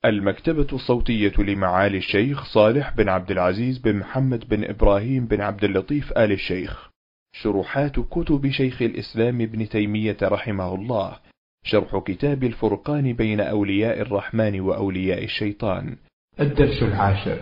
المكتبة الصوتية لمعالي الشيخ صالح بن عبد العزيز بن محمد بن إبراهيم بن عبد اللطيف آل الشيخ. شروحات كتب شيخ الإسلام ابن تيمية رحمه الله. شرح كتاب الفرقان بين أولياء الرحمن وأولياء الشيطان. الدرس 10.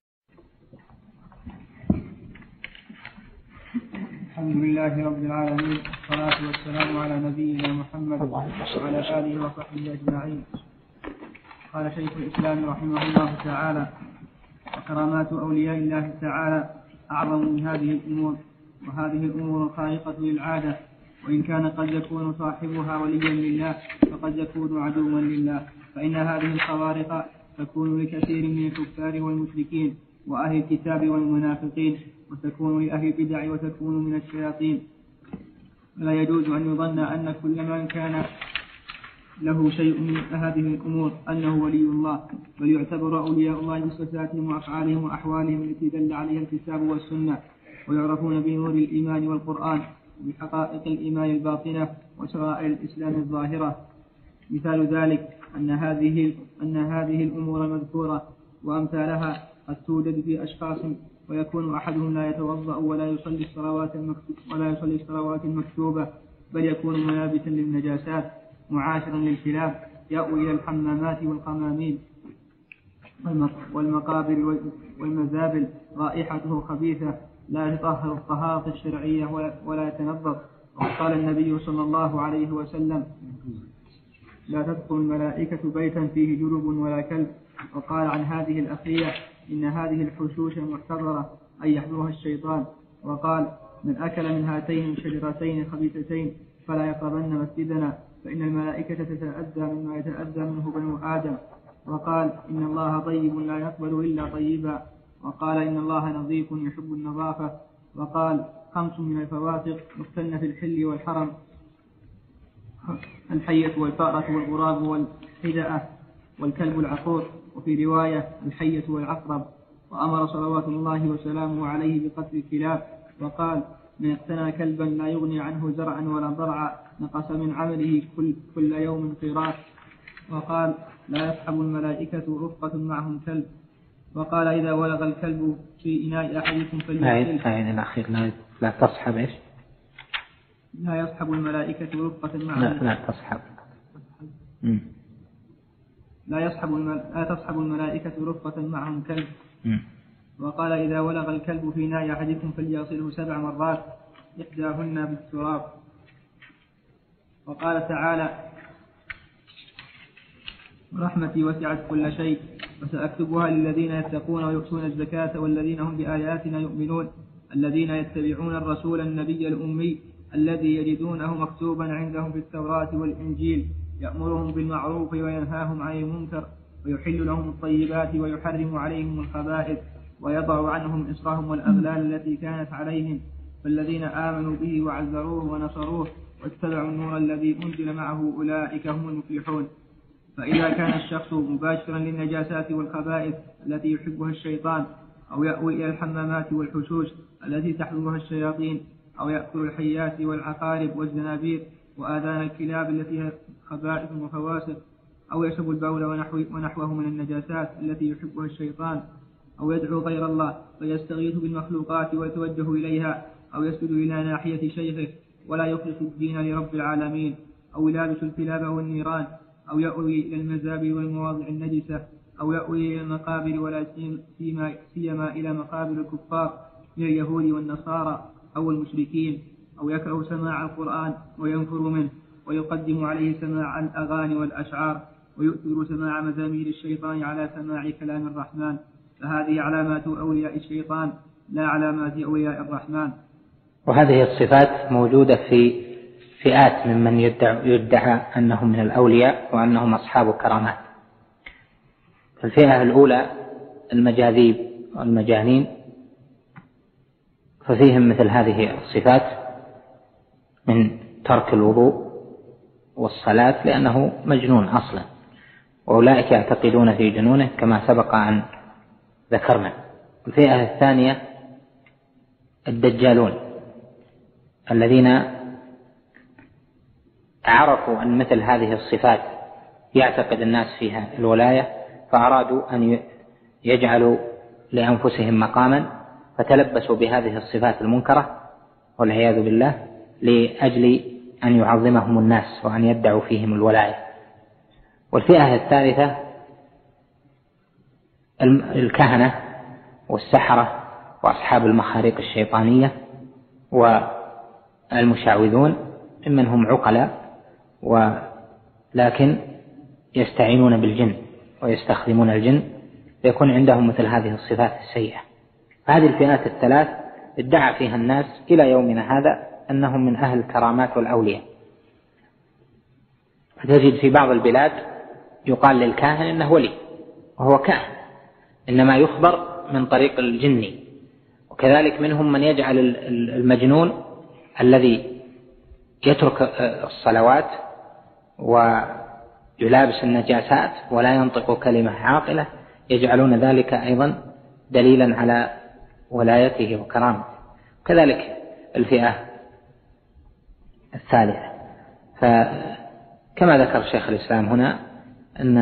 الحمد لله رب العالمين، والصلاة والسلام على نبينا محمد وعلى آله وصحبه أجمعين. قال شيخ الإسلام رحمه الله تعالى: وكرامات أولياء الله تعالى أعظم من هذه الأمور، وهذه الأمور خارقة للعادة، وإن كان قد يكون صاحبها وليا لله فقد يكون عدوا لله، فإن هذه الخوارق تكون لكثير من الكفار والمشركين وأهل الكتاب والمنافقين، وتكون لأهل البدع وتكون من الشياطين. فلا يجوز أن يظن أن كل من كان له شيء من هذه الأمور أنه ولي الله، بل يعتبر أولياء الله بصفاتهم وأفعالهم وأحوالهم التي دل عليها الكتاب والسنة، ويعرفون بنور الإيمان والقرآن وبحقائق الإيمان الباطنة وشرائع الإسلام الظاهرة. مثال ذلك أن هذه الأمور المذكورة وأمثالها قد توجد في أشخاص، ويكون أحدهم لا يتوضأ ولا يصلي الصلوات المكتوبة، بل يكون ملابسا للنجاسات معاشرا للكلاب، يأوي إلى الحمامات والقمامين والمقابر والمزابل، رائحته خبيثة، لا يطهر الطهارة الشرعية ولا يتنظف. وقال النبي صلى الله عليه وسلم: لا تدخل الملائكة بيتا فيه جرب ولا كلب. وقال عن هذه الأخية: إن هذه الحشوش محتضرة، أي يحضرها الشيطان. وقال: من أكل من هاتين الشجرتين خبيثتين فلا يقربن مسجدنا، فإن الملائكة تتأذى مما يتأذى منه بنو آدم. وقال: إن الله طيب لا يقبل إلا طيبا. وقال: إن الله نظيف يحب النظافة. وقال: 5 من الفواسق يقتلن في الحل والحرم: الحية والفأرة والغراب والحدأة والكلب العقور. وفي رواية: الحية والعقرب. وأمر صلوات الله وسلامه عليه بقتل الكلاب، وقال: من اقتنى كلبا لا يغني عنه زرعا ولا ضرعا نقص من عمله كل يوم قيراط. وقال: لا يصحب الملائكة رفقة معهم كلب. وقال: إذا ولغ الكلب في إناء أحدكم فليغسله. الأخير لا تصحب إيش؟ لا يصحب الملائكة رفقة معهم. لا تصحب. لا تصحب الملائكة رفقة معهم كلب. وقال: إذا ولغ الكلب في إناء أحدكم فليغسله 7 مرات، إحداهن بالتراب. وقال تعالى: رحمتي وسعت كل شيء وسأكتبها للذين يتقون ويؤتون الزكاة والذين هم بآياتنا يؤمنون، الذين يتبعون الرسول النبي الأمي الذي يجدونه مكتوبا عندهم في التوراة والإنجيل، يأمرهم بالمعروف وينهاهم عن المنكر ويحل لهم الطيبات ويحرم عليهم الخبائث ويضع عنهم إصرهم والأغلال التي كانت عليهم، فالذين آمنوا به وعزروه ونصروه واتبعوا النور الذي أنزل معه أولئك هم المفلحون. فإذا كان الشخص مباشرا للنجاسات والخبائث التي يحبها الشيطان، أو يأوي إلى الحمامات والحشوش التي تحضرها الشياطين، أو يأكل الحيات والعقارب والزنابير وآذان الكلاب التي هي خبائث وفواسق، أو يشرب البول ونحوه من النجاسات التي يحبها الشيطان، أو يدعو غير الله فيستغيث بالمخلوقات ويتوجه إليها، أو يسجد إلى ناحية شيخه ولا يخلص الدين لرب العالمين، أو يلابس الكلاب والنيران، أو يأوي إلى المزابل والمواضع النجسة، أو يأوي إلى المقابر ولا سيما إلى مقابر الكفار من اليهود والنصارى أو المشركين، أو يكره سماع القرآن وينفر منه ويقدم عليه سماع الأغاني والأشعار، ويؤثر سماع مزامير الشيطان على سماع كلام الرحمن، فهذه علامات أولياء الشيطان لا علامات أولياء الرحمن. وهذه الصفات موجودة في فئات ممن يدعى أنهم من الأولياء وأنهم أصحاب كرامات. الفئة الأولى المجاذيب والمجانين، ففيهم مثل هذه الصفات من ترك الوضوء والصلاة لأنه مجنون أصلا، وأولئك يعتقدون في جنونه كما سبق أن ذكرنا. الفئة الثانية الدجالون الذين عرفوا أن مثل هذه الصفات يعتقد الناس فيها الولاية، فأرادوا أن يجعلوا لأنفسهم مقاما فتلبسوا بهذه الصفات المنكرة والعياذ بالله لأجل أن يعظمهم الناس وأن يدعوا فيهم الولاية. والفئة الثالثة الكهنة والسحرة وأصحاب المخاريق الشيطانية والمشعوذون، ممن هم عقلاء ولكن يستعينون بالجن ويستخدمون الجن، يكون عندهم مثل هذه الصفات السيئة. هذه الفئات الثلاث ادعى فيها الناس إلى يومنا هذا أنهم من أهل الكرامات والأولياء. تجد في بعض البلاد يقال للكاهن إنه ولي وهو كاهن، إنما يخبر من طريق الجني. وكذلك منهم من يجعل المجنون الذي يترك الصلوات ويلابس النجاسات ولا ينطق كلمة عاقلة، يجعلون ذلك أيضا دليلا على ولايته وكرامته. كذلك الفئة الثالثة، فكما ذكر شيخ الإسلام هنا أن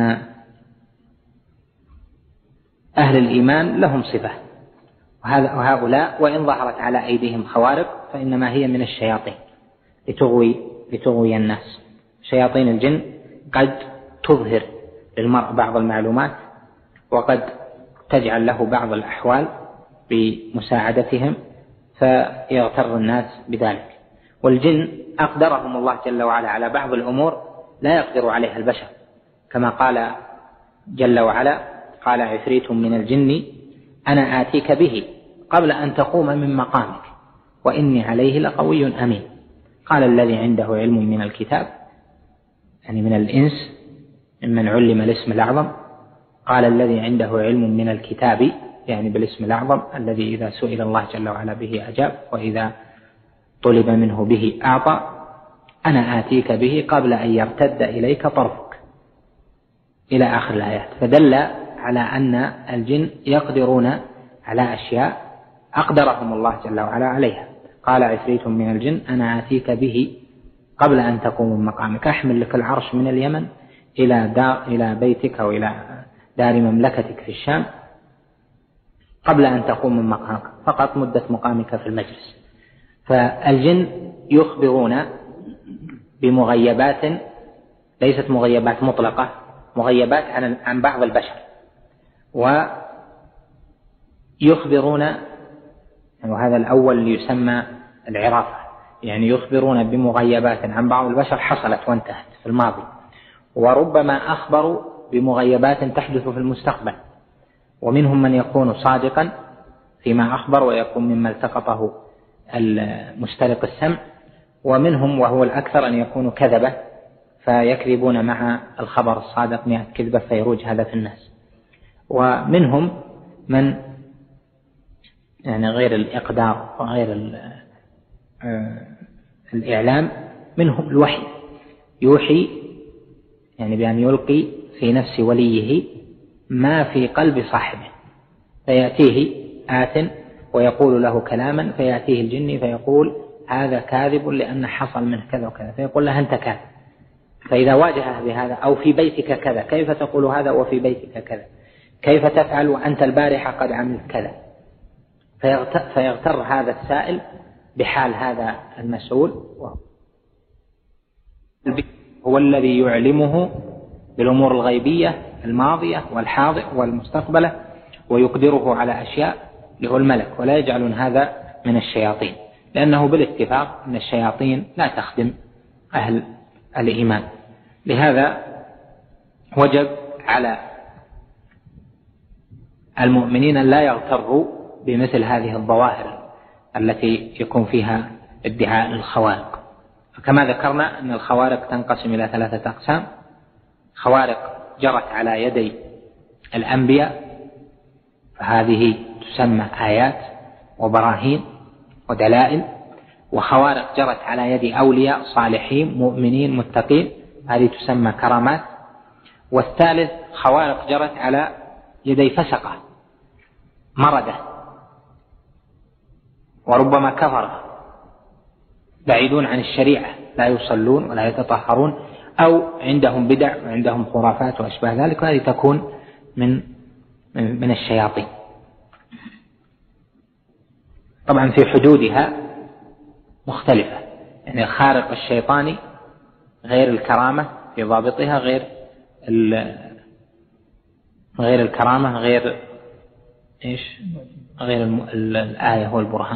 أهل الإيمان لهم صفة، وهؤلاء وإن ظهرت على أيديهم خوارق فإنما هي من الشياطين لتغوي الناس. شياطين الجن قد تظهر للمرء بعض المعلومات وقد تجعل له بعض الأحوال بمساعدتهم فيغتر الناس بذلك. والجن أقدرهم الله جل وعلا على بعض الأمور لا يقدر عليها البشر، كما قال جل وعلا: قال عفريت من الجن أنا آتيك به قبل أن تقوم من مقامك وإني عليه لقوي أمين. قال الذي عنده علم من الكتاب، يعني من الإنس ممن علم الاسم الأعظم، قال الذي عنده علم من الكتاب يعني بالاسم الأعظم الذي إذا سئل الله جل وعلا به أجاب وإذا طلب منه به أعطى، أنا آتيك به قبل أن يرتد إليك طرفك، إلى آخر الآيات. فدل على أن الجن يقدرون على أشياء أقدرهم الله جل وعلا عليها. قال عفريت من الجن أنا آتيك به قبل أن تقوم من مقامك، أحمل لك العرش من اليمن إلى بيتك وإلى دار مملكتك في الشام قبل أن تقوم من مقامك، فقط مدة مقامك في المجلس. فالجن يخبرون بمغيبات ليست مغيبات مطلقة، مغيبات عن بعض البشر، ويخبرون، وهذا الأول يسمى العرافة، يعني يخبرون بمغيبات عن بعض البشر حصلت وانتهت في الماضي، وربما أخبروا بمغيبات تحدث في المستقبل. ومنهم من يكون صادقا فيما أخبر ويكون مما التقطه المسترق السمع، ومنهم وهو الأكثر أن يكونوا كذبة فيكذبون مع الخبر الصادق 100 كذبة فيروج هذا في الناس. ومنهم من يعني غير الإقدار وغير الإعلام، منهم الوحي، يوحي يعني بأن يلقي في نفس وليه ما في قلب صاحبه، فيأتيه آت ويقول له كلاما، فيأتيه الجن فيقول هذا كاذب لأن حصل منه كذا وكذا، فيقول له أنت كاذب. فإذا واجهه بهذا أو في بيتك كذا، كيف تقول هذا وفي بيتك كذا؟ كيف تفعل وأنت البارحة قد عملت كذا؟ فيغتر هذا السائل بحال هذا المسؤول، هو الذي يعلمه بالأمور الغيبية الماضية والحاضر والمستقبلة ويقدره على أشياء له الملك، ولا يجعلون هذا من الشياطين، لأنه بالاتفاق أن الشياطين لا تخدم أهل الإيمان. لهذا وجب على المؤمنين لا يغتروا بمثل هذه الظواهر التي يكون فيها ادعاء الخوارق. فكما ذكرنا أن الخوارق تنقسم إلى 3 أقسام: خوارق جرت على يدي الأنبياء فهذه تسمى آيات وبراهين ودلائل، وخوارق جرت على يد أولياء صالحين مؤمنين متقين هذه تسمى كرامات، والثالث خوارق جرت على يدي فسقة مردة وربما كفرة بعيدون عن الشريعة، لا يصلون ولا يتطهرون أو عندهم بدع وعندهم خرافات وأشباه ذلك، وهذه تكون من الشياطين. طبعا في حدودها مختلفة، يعني الخارق الشيطاني غير الكرامة في ضابطها، غير الكرامة، غير الآية والبرهان.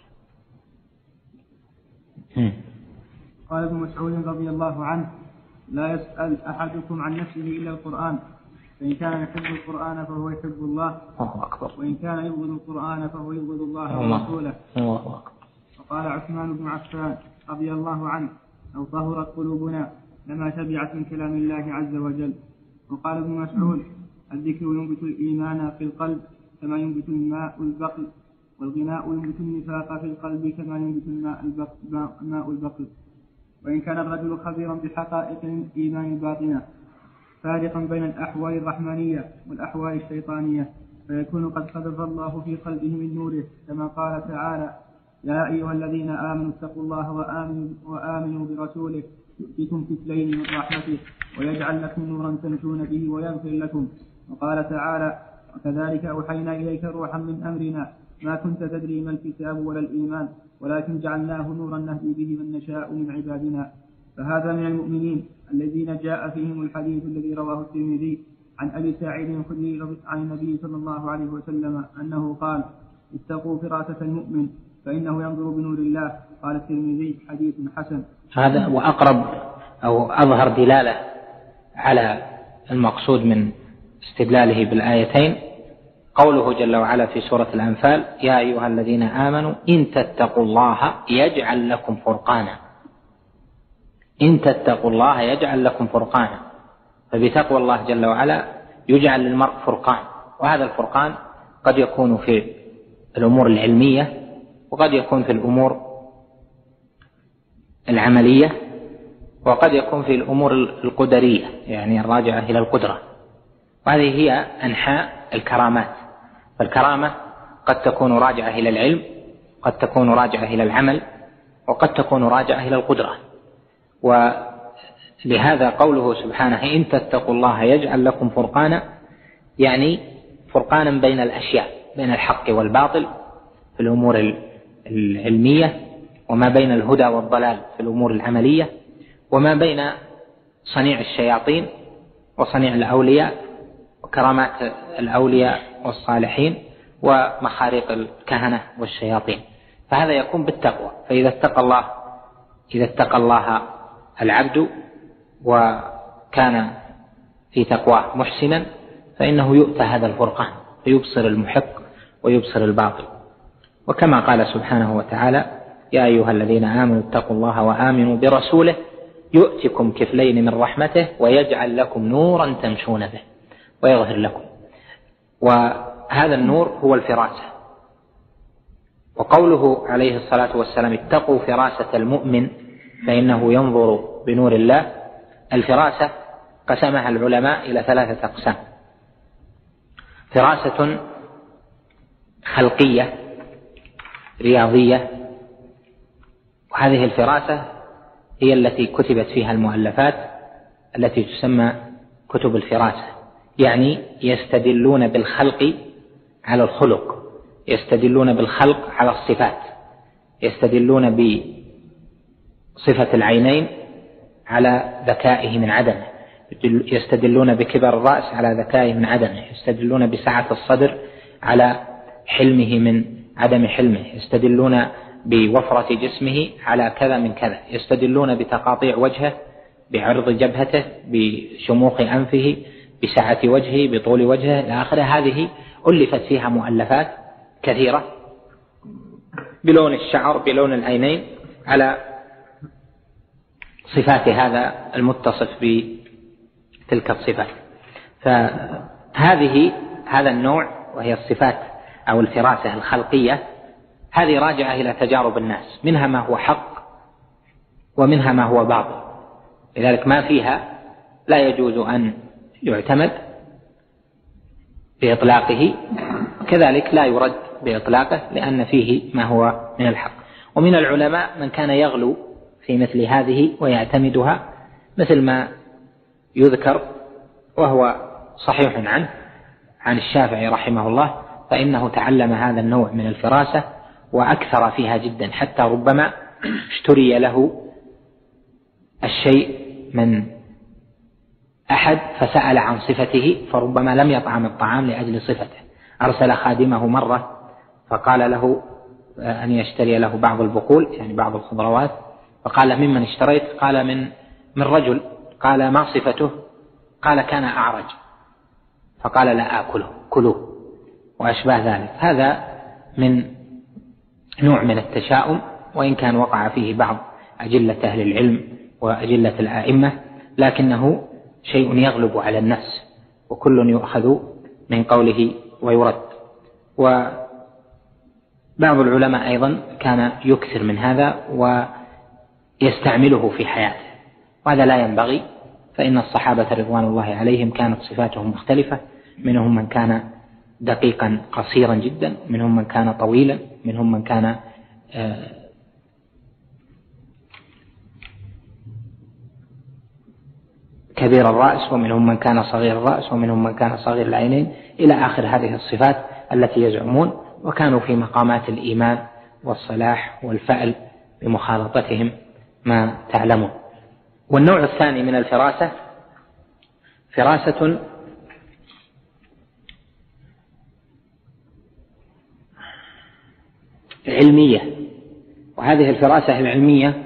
قال ابن مسعود رضي الله عنه: لا يسأل أحدكم عن نفسه إلا القرآن، فإن كان يحب القرآن فهو يحب الله، وإن كان يبغض القرآن فهو يبغض الله ورسوله. وقال عثمان بن عفان رضي الله عنه: لو طهرت قلوبنا لما تبعت من كلام الله عز وجل. وقال ابن مسعود: الذكر ينبت الإيمان في القلب كما ينبت الماء البقل، والغناء ينبت النفاق في القلب كما ينبت الماء البقل. وإن كان الرجل خبيرا بحقائق الإيمان الباطنة فارقا بين الأحوال الرحمانية والأحوال الشيطانية، فيكون قد قذف الله في قلبه من نوره، كما قال تعالى: يا أيها الذين آمنوا اتقوا الله وآمنوا برسوله يؤتكم كفلين من رحمته ويجعل لكم نورا تمشون به ويغفر لكم. وقال تعالى: وكذلك أوحينا إليك روحا من أمرنا ما كنت تدري ما الكتاب ولا الإيمان ولكن جعلناه نورا نهدي به من نشاء من عبادنا. فهذا من المؤمنين الذين جاء فيهم الحديث الذي رواه الترمذي عن أبي سعيد الخدري عن النبي صلى الله عليه وسلم أنه قال: اتقوا فراسة المؤمن فإنه ينظر بنور الله. قال الترمذي: حديث حسن. هذا وأقرب أو أظهر دلالة على المقصود من استدلاله بالآيتين قوله جل وعلا في سورة الأنفال: يا أيها الذين آمنوا إن تتقوا الله يجعل لكم فرقانا. إن تتقوا الله يجعل لكم فرقانا، فبتقوى الله جل وعلا يجعل للمرء فرقان، وهذا الفرقان قد يكون في الأمور العلمية وقد يكون في الأمور العملية وقد يكون في الأمور القدرية، يعني الراجعة إلى القدرة. وهذه هي أنحاء الكرامات. فالكرامة قد تكون راجعة إلى العلم، قد تكون راجعة إلى العمل، وقد تكون راجعة إلى القدرة. ولهذا قوله سبحانه: إن تتقوا الله يجعل لكم فرقانا، يعني فرقانا بين الأشياء، بين الحق والباطل في الأمور العلمية، وما بين الهدى والضلال في الأمور العملية، وما بين صنيع الشياطين وصنيع الأولياء وكرامات الأولياء والصالحين ومخاريق الكهنة والشياطين. فهذا يكون بالتقوى. فإذا اتقى الله العبد وكان في تقواه محسنا فإنه يؤتى هذا الفرقان فيبصر المحق ويبصر الباطل. وكما قال سبحانه وتعالى: يا أيها الذين آمنوا اتقوا الله وآمنوا برسوله يؤتكم كفلين من رحمته ويجعل لكم نورا تمشون به ويغفر لكم. وهذا النور هو الفراسة. وقوله عليه الصلاة والسلام: اتقوا فراسة المؤمن فإنه ينظر بنور الله، الفراسة قسمها العلماء إلى 3 أقسام: فراسة خلقية رياضية، وهذه الفراسة هي التي كتبت فيها المؤلفات التي تسمى كتب الفراسة، يعني يستدلون بالخلق على الخلق، يستدلون بالخلق على الصفات، يستدلون بصفة العينين على ذكائه من عدمه، يستدلون بكبر الرأس على ذكائه من عدمه، يستدلون بسعة الصدر على حلمه من عدم حلمه، يستدلون بوفرة جسمه على كذا من كذا، يستدلون بتقاطيع وجهه، بعرض جبهته، بشموخ أنفه، بسعة وجهه، بطول وجهه إلى آخره. هذه ألفت فيها مؤلفات كثيرة بلون الشعر، بلون العينين، على صفات هذا المتصف بتلك الصفات. هذا النوع وهي الصفات أو الفراسة الخلقية، هذه راجعة إلى تجارب الناس، منها ما هو حق ومنها ما هو باطل، لذلك ما فيها لا يجوز أن يعتمد بإطلاقه، كذلك لا يرد بإطلاقه لأن فيه ما هو من الحق. ومن العلماء من كان يغلو في مثل هذه ويعتمدها، مثل ما يذكر وهو صحيح عنه عن الشافعي رحمه الله فإنه تعلم هذا النوع من الفراسة وأكثر فيها جدا، حتى ربما اشتري له الشيء من أحد فسأل عن صفته، فربما لم يطعم الطعام لأجل صفته، أرسل خادمه مرة فقال له أن يشتري له بعض البقول يعني بعض الخضروات، فقال ممن اشتريت؟ قال من رجل. قال ما صفته؟ قال كان أعرج. فقال لا آكله، كلوه، وأشباه ذلك. هذا من نوع من التشاؤم، وإن كان وقع فيه بعض أجلة أهل العلم وأجلة الآئمة، لكنه شيء يغلب على النفس، وكل يؤخذ من قوله ويرد. وبعض العلماء أيضا كان يكثر من هذا ويستعمله في حياته، وهذا لا ينبغي، فإن الصحابة رضوان الله عليهم كانت صفاتهم مختلفة، منهم من كان دقيقا قصيرا جدا، منهم من كان طويلا، منهم من كان كبير الرأس، ومنهم من كان صغير الرأس، ومنهم من كان صغير العينين، إلى آخر هذه الصفات التي يزعمون، وكانوا في مقامات الإيمان والصلاح والفأل بمخالطتهم ما تعلمون. والنوع الثاني من الفراسة فراسة علمية، وهذه الفراسة العلمية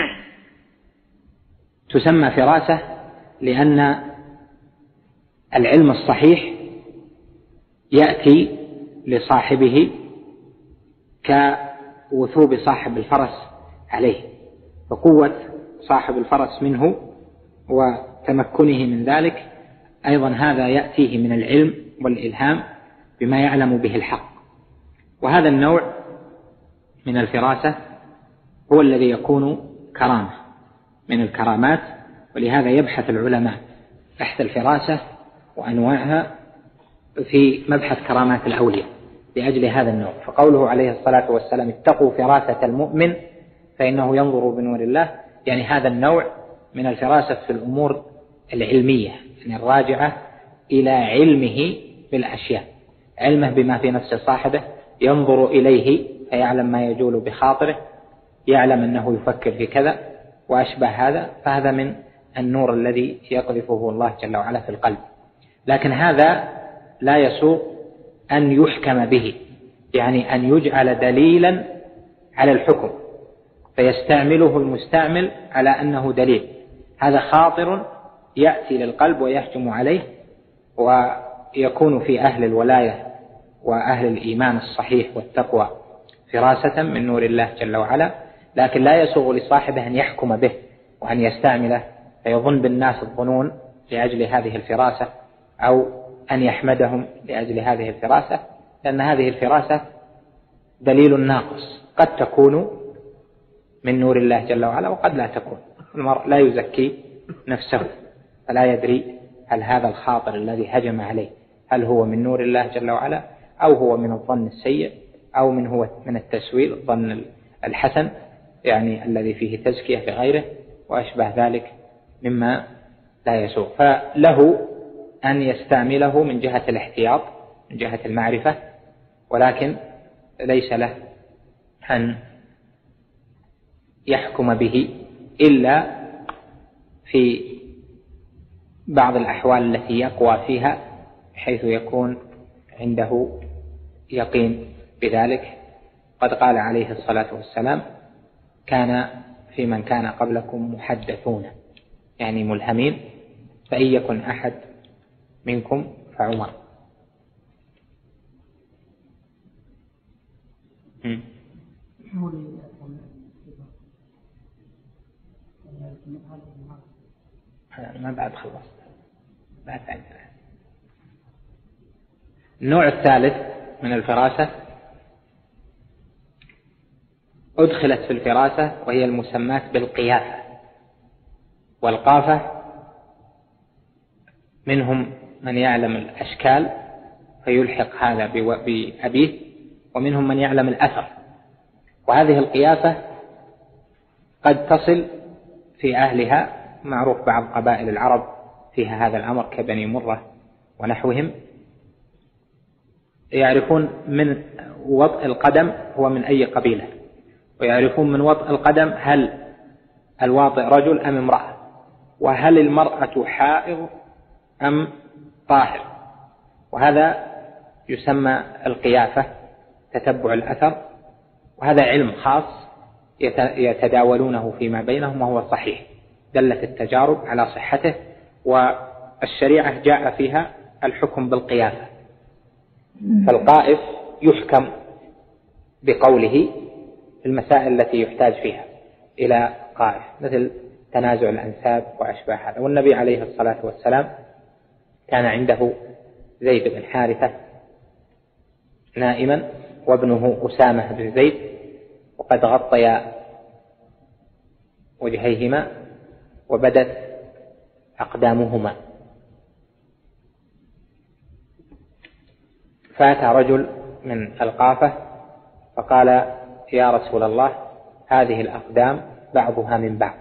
تسمى فراسة لأن العلم الصحيح يأتي لصاحبه كوثوب صاحب الفرس عليه، فقوة صاحب الفرس منه وتمكنه من ذلك أيضا هذا يأتيه من العلم والإلهام بما يعلم به الحق. وهذا النوع من الفراسة هو الذي يكون كرامة من الكرامات، ولهذا يبحث العلماء بحث الفراسة وأنواعها في مبحث كرامات الأولياء لأجل هذا النوع. فقوله عليه الصلاة والسلام اتقوا فراسة المؤمن فإنه ينظر بنور الله، يعني هذا النوع من الفراسة في الأمور العلمية، يعني الراجعة إلى علمه بالأشياء، علمه بما في نفس صاحبه، ينظر إليه فيعلم ما يجول بخاطره، يعلم أنه يفكر في كذا وأشبه هذا، فهذا من النور الذي يقذفه الله جل وعلا في القلب. لكن هذا لا يسوغ أن يحكم به، يعني أن يجعل دليلا على الحكم فيستعمله المستعمل على أنه دليل، هذا خاطر يأتي للقلب ويحكم عليه، ويكون في أهل الولاية وأهل الإيمان الصحيح والتقوى فراسة من نور الله جل وعلا، لكن لا يسوغ لصاحبه أن يحكم به وأن يستعمله فيظن بالناس الظنون لأجل هذه الفراسة، أو أن يحمدهم لأجل هذه الفراسة، لأن هذه الفراسة دليل ناقص، قد تكون من نور الله جل وعلا وقد لا تكون. المرء لا يزكي نفسه، فلا يدري هل هذا الخاطر الذي هجم عليه هل هو من نور الله جل وعلا، أو هو من الظن السيء، أو هو من التسويل الظن الحسن يعني الذي فيه تزكية لغيره وأشبه ذلك مما لا يسوغ. فله أن يستعمله من جهة الاحتياط من جهة المعرفة، ولكن ليس له أن يحكم به إلا في بعض الأحوال التي يقوى فيها حيث يكون عنده يقين بذلك. قد قال عليه الصلاة والسلام كان في من كان قبلكم محدثون، يعني ملهمين، فإن يكن أحد منكم فعمر. ما بعد خلص بعد عندنا. النوع الثالث من الفراسة أدخلت في الفراسة وهي المسمات بالقيافة والقافة. منهم من يعلم الأشكال فيلحق هذا بأبيه، ومنهم من يعلم الأثر. وهذه القيافة قد تصل في أهلها، معروف بعض قبائل العرب فيها هذا الأمر كبني مرة ونحوهم، يعرفون من وطء القدم هو من أي قبيلة، ويعرفون من وطء القدم هل الواطئ رجل أم امرأة، وهل المرأة حائض أم طاهر. وهذا يسمى القيافة، تتبع الأثر، وهذا علم خاص يتداولونه فيما بينهم، وهو صحيح، دلت التجارب على صحته، والشريعة جاء فيها الحكم بالقيافة. فالقائف يحكم بقوله في المسائل التي يحتاج فيها إلى قائف، مثل تنازع الأنساب وأشباه هذا. والنبي عليه الصلاة والسلام كان عنده زيد بن حارثة نائما وابنه أسامة بن زيد، وقد غطيا وجهيهما وبدت أقدامهما، فأتى رجل من القافة فقال: يا رسول الله، هذه الأقدام بعضها من بعض.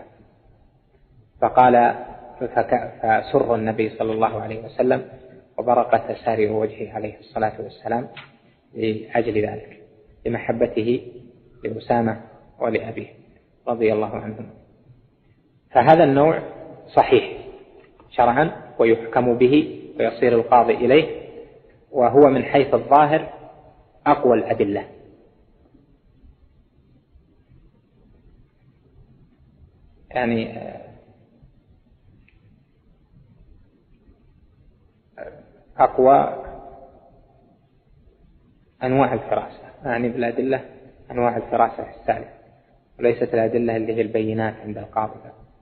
فسر النبي صلى الله عليه وسلم وبرقت سارر وجهه عليه الصلاة والسلام لأجل ذلك، لمحبته لأسامة ولأبيه رضي الله عنهم. فهذا النوع صحيح شرعا ويحكم به ويصير القاضي إليه، وهو من حيث الظاهر أقوى الأدلة. يعني أقوى أنواع الفراسة، يعني بالأدلة أنواع الفراسة الثالثة، وليست الأدلة اللي هي البينات عند القاضي،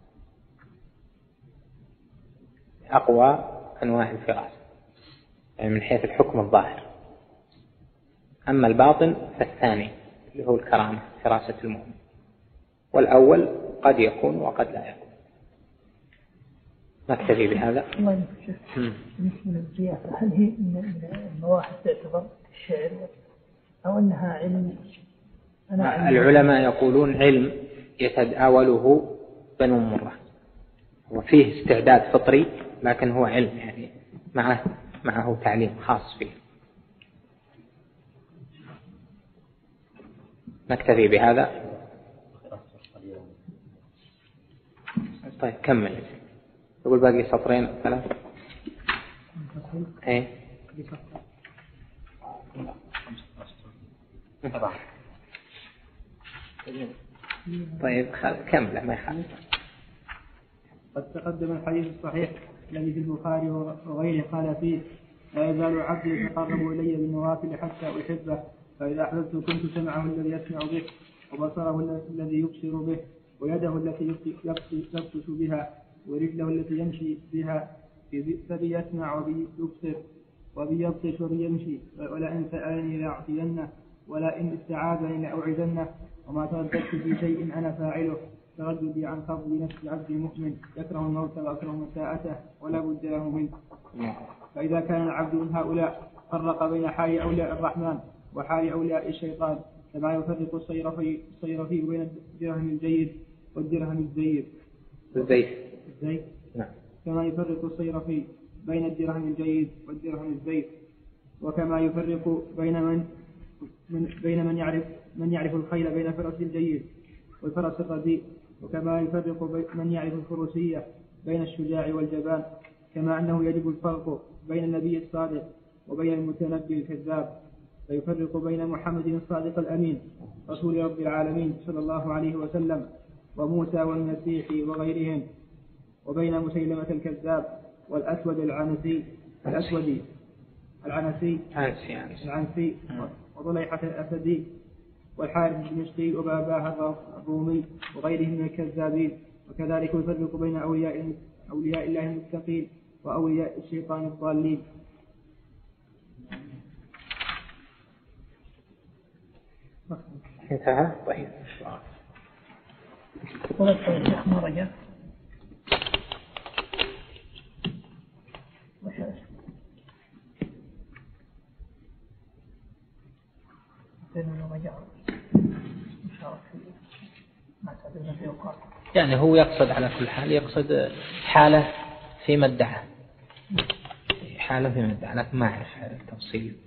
أقوى أنواع الفراسة يعني من حيث الحكم الظاهر. أما الباطن فالثاني اللي هو الكرامة، فراسة المؤمن، والأول قد يكون وقد لا يكون. نكتفي بهذا. الله يكفيك. بالنسبة للقيافة، هل هي من المواهب تعتبر الشعر أو أنها علم؟ العلماء يقولون علم يتداوله بنو مرة، وفيه استعداد فطري، لكن هو علم يعني معه تعليم خاص فيه. نكتفي بهذا. طيب كمل، يقول باقي سطرين ثلاث. ايه طيب كمل ما يخالف. قد تقدم الحديث الصحيح الذي في البخاري وغيره قال فيه: لا يزال عبدي يتقرب إلي بالنوافل حتى أحبه، فإذا أحببت كنت سمعه الذي يسمع به، وبصره الذي يبصر به، ويده التي يبطش بها، ورجله التي يمشي بها، فبي يسمع وبي يبصر وبي يبطش وبي يمشي، ولئن سألني لأعطينه، ولئن استعاذني لأوعذنه، وما ترددت في شيء أنا فاعله، ترددي عن قبض نفس العبد المؤمن يكره الموت ويكره مساءته ولا بد له منه. فإذا كان العبد من هؤلاء فرق بين حال أولياء الرحمن وحال أولياء الشيطان، كما يفرق الصيرفي بين الدرهم الجيد والدرهم الزيد. كما يفرق الصيرفي بين الدرهم الجيد والدرهم الزيد، وكما يفرق بين من يعرف الخيل بين فرس الجيد والفرس الرديء، وكما يفرق من يعرف الفروسية بين الشجاع والجبان، كما أنه يجب الفرق بين النبي الصادق وبين المتنبي الكذاب، فيفرق بين محمد الصادق الأمين رسول رب العالمين صلى الله عليه وسلم وموسى والمسيح وغيرهم، وبين مسيلمة الكذاب والأسود العنسي وضليحة الأسدي والحارث الدمشقي وباباه الرومي وغيرهم من الكذابين. وكذلك يفرق بين أولياء الله المتقين وأولياء الشيطان الضالين. انتهى. طيب ما رجع يعني هو يقصد على كل حال، يقصد حالة فيما ادعى، لكن ما أعرف التفصيل.